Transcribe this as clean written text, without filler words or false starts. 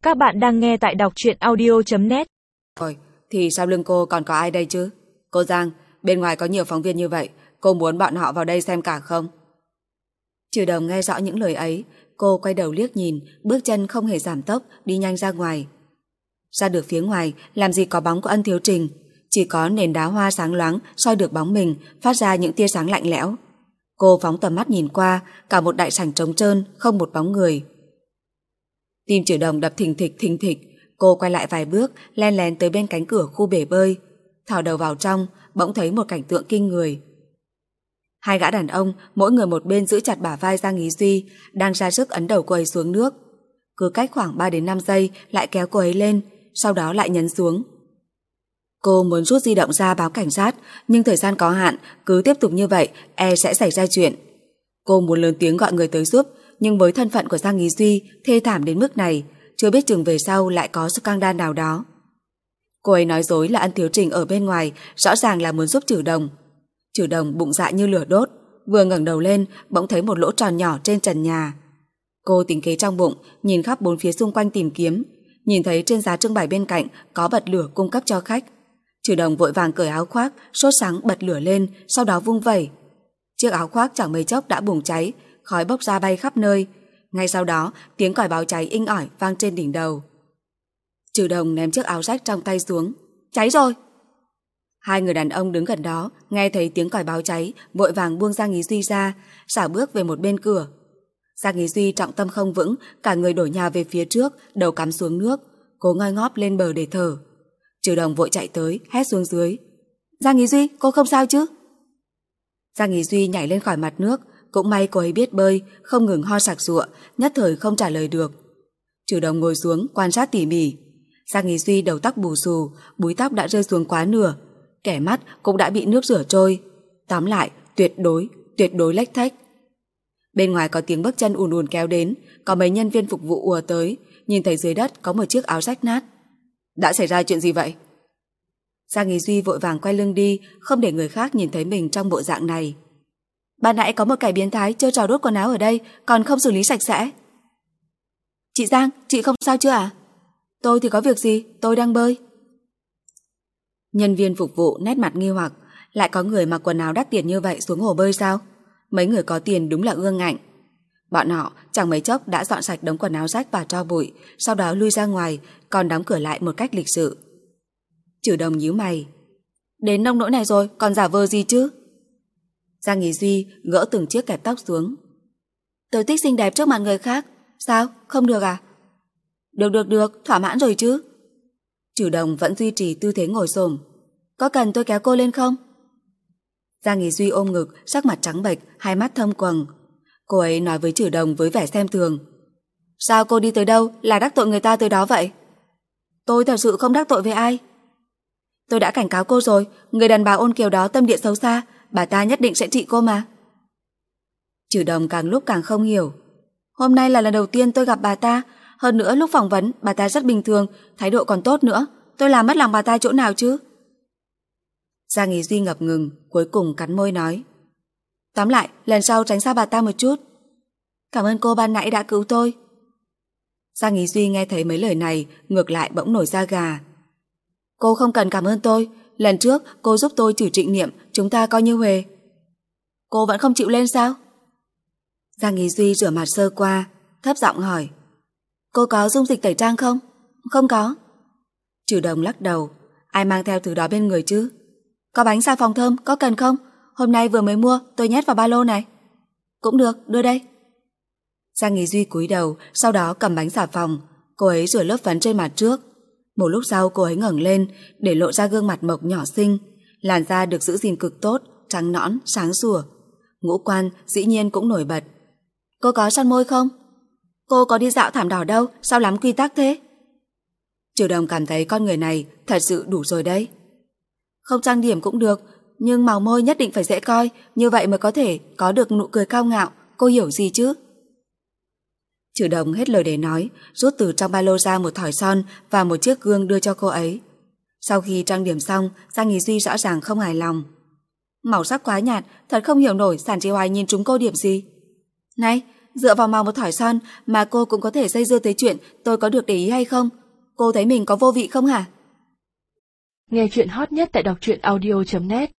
Các bạn đang nghe tại đọc truyện audio.net. Rồi, thì sau lưng cô còn có ai đây chứ? Cô Giang, bên ngoài có nhiều phóng viên như vậy, cô muốn bọn họ vào đây xem cả không? Trừ Đồng nghe rõ những lời ấy, cô quay đầu liếc nhìn, bước chân không hề giảm tốc, đi nhanh ra ngoài. Ra được phía ngoài, làm gì có bóng của Ân Thiếu Trình, chỉ có nền đá hoa sáng loáng soi được bóng mình, phát ra những tia sáng lạnh lẽo. Cô phóng tầm mắt nhìn qua, cả một đại sảnh trống trơn, không một bóng người. Tim Trừ Đồng đập thình thịch, cô quay lại vài bước, len lén tới bên cánh cửa khu bể bơi. Thò đầu vào trong, bỗng thấy một cảnh tượng kinh người. Hai gã đàn ông, mỗi người một bên giữ chặt bả vai Giang Ý Duy, đang ra sức ấn đầu cô ấy xuống nước. Cứ cách khoảng 3 đến 5 giây lại kéo cô ấy lên, sau đó lại nhấn xuống. Cô muốn rút di động ra báo cảnh sát, nhưng thời gian có hạn, cứ tiếp tục như vậy, sẽ xảy ra chuyện. Cô muốn lớn tiếng gọi người tới giúp, nhưng với thân phận của Giang Ý Duy thê thảm đến mức này, chưa biết chừng về sau lại có scandal nào đó. Cô ấy nói dối là Ân Thiếu Trình ở bên ngoài, rõ ràng là muốn giúp Trừ Đồng. Trừ Đồng bụng dạ như lửa đốt, vừa ngẩng đầu lên bỗng thấy một lỗ tròn nhỏ trên trần nhà. Cô tính kế trong bụng, nhìn khắp bốn phía xung quanh tìm kiếm, nhìn thấy trên giá trưng bày bên cạnh có bật lửa cung cấp cho khách. Trừ Đồng vội vàng cởi áo khoác, sốt sắng bật lửa lên, sau đó vung vẩy. Chiếc áo khoác chẳng mấy chốc đã bùng cháy, khói bốc ra bay khắp nơi. Ngay sau đó, tiếng còi báo cháy inh ỏi vang trên đỉnh đầu. Trừ Đồng ném chiếc áo rách trong tay xuống. Cháy rồi! Hai người đàn ông đứng gần đó, nghe thấy tiếng còi báo cháy, vội vàng buông Giang Ý Duy ra, xả bước về một bên cửa. Giang Ý Duy trọng tâm không vững, cả người đổ nhào về phía trước, đầu cắm xuống nước, cố ngoi ngóp lên bờ để thở. Trừ Đồng vội chạy tới, hét xuống dưới. Giang Ý Duy, cô không sao chứ? Giang Ý Duy nhảy lên khỏi mặt nước, cũng may cô ấy biết bơi, không ngừng ho sặc sụa, nhất thời không trả lời được. Trừ Đồng ngồi xuống quan sát tỉ mỉ. Giang Ý Duy đầu tóc bù xù, búi tóc đã rơi xuống quá nửa, kẻ mắt cũng đã bị nước rửa trôi. Tóm lại, tuyệt đối lếch thếch. Bên ngoài có tiếng bước chân ùn ùn kéo đến, có mấy nhân viên phục vụ ùa tới, nhìn thấy dưới đất có một chiếc áo rách nát. Đã xảy ra chuyện gì vậy? Giang Ý Duy vội vàng quay lưng đi, không để người khác nhìn thấy mình trong bộ dạng này. Ban nãy có một kẻ biến thái chơi trò đốt quần áo ở đây, còn không xử lý sạch sẽ. Chị Giang, chị không sao chưa à? Tôi thì có việc gì, tôi đang bơi. Nhân viên phục vụ nét mặt nghi hoặc, lại có người mặc quần áo đắt tiền như vậy xuống hồ bơi sao? Mấy người có tiền đúng là ương ngạnh. Bọn họ chẳng mấy chốc đã dọn sạch đống quần áo rách và tro bụi, sau đó lui ra ngoài, còn đóng cửa lại một cách lịch sự. Trừ Đồng nhíu mày. Đến nông nỗi này rồi, còn giả vờ gì chứ? Giang Ý Duy gỡ từng chiếc kẹp tóc xuống. Tôi thích xinh đẹp trước mặt người khác. Sao, không được à? Được, thỏa mãn rồi chứ. Trừ Đồng vẫn duy trì tư thế ngồi xổm. Có cần tôi kéo cô lên không? Giang Ý Duy ôm ngực, sắc mặt trắng bệch, hai mắt thâm quầng. Cô ấy nói với Trừ Đồng với vẻ xem thường. Sao cô đi tới đâu là đắc tội người ta tới đó vậy? Tôi thật sự không đắc tội với ai. Tôi đã cảnh cáo cô rồi, người đàn bà ôn kiều đó tâm địa xấu xa, bà ta nhất định sẽ trị cô mà. Trừ Đồng càng lúc càng không hiểu. Hôm nay là lần đầu tiên tôi gặp bà ta, hơn nữa lúc phỏng vấn bà ta rất bình thường, thái độ còn tốt nữa. Tôi làm mất lòng bà ta chỗ nào chứ? Giang Ý Duy ngập ngừng, cuối cùng cắn môi nói. Tóm lại, lần sau tránh xa bà ta một chút. Cảm ơn cô ban nãy đã cứu tôi. Giang Ý Duy nghe thấy mấy lời này, ngược lại bỗng nổi da gà. Cô không cần cảm ơn tôi, lần trước cô giúp tôi trừ trịnh niệm, chúng ta coi như huề. Cô vẫn không chịu lên sao? Giang Ý Duy rửa mặt sơ qua, thấp giọng hỏi. Cô có dung dịch tẩy trang không? Không có. Trừ Đồng lắc đầu. Ai mang theo thứ đó bên người chứ? Có bánh xà phòng thơm, có cần không? Hôm nay vừa mới mua, tôi nhét vào ba lô này. Cũng được, đưa đây. Giang Ý Duy cúi đầu, sau đó cầm bánh xà phòng. Cô ấy rửa lớp phấn trên mặt trước. Một lúc sau cô ấy ngẩng lên, để lộ ra gương mặt mộc nhỏ xinh. Làn da được giữ gìn cực tốt, trắng nõn, sáng sủa. Ngũ quan dĩ nhiên cũng nổi bật. Cô có son môi không? Cô có đi dạo thảm đỏ đâu, sao lắm quy tắc thế? Trừ Đồng cảm thấy con người này thật sự đủ rồi đấy. Không trang điểm cũng được, nhưng màu môi nhất định phải dễ coi, như vậy mới có thể có được nụ cười cao ngạo, cô hiểu gì chứ? Trừ Đồng hết lời để nói, rút từ trong ba lô ra một thỏi son và một chiếc gương đưa cho cô ấy. Sau khi trang điểm xong, Giang Ý Duy rõ ràng không hài lòng. Màu sắc quá nhạt, thật không hiểu nổi Sản Chi Hoài nhìn chúng cô điểm gì. Này, Dựa vào màu một thỏi son mà cô cũng có thể dây dưa tới chuyện tôi có được để ý hay không? Cô thấy mình có vô vị không hả? Nghe chuyện hot nhất tại đọc truyện audio.net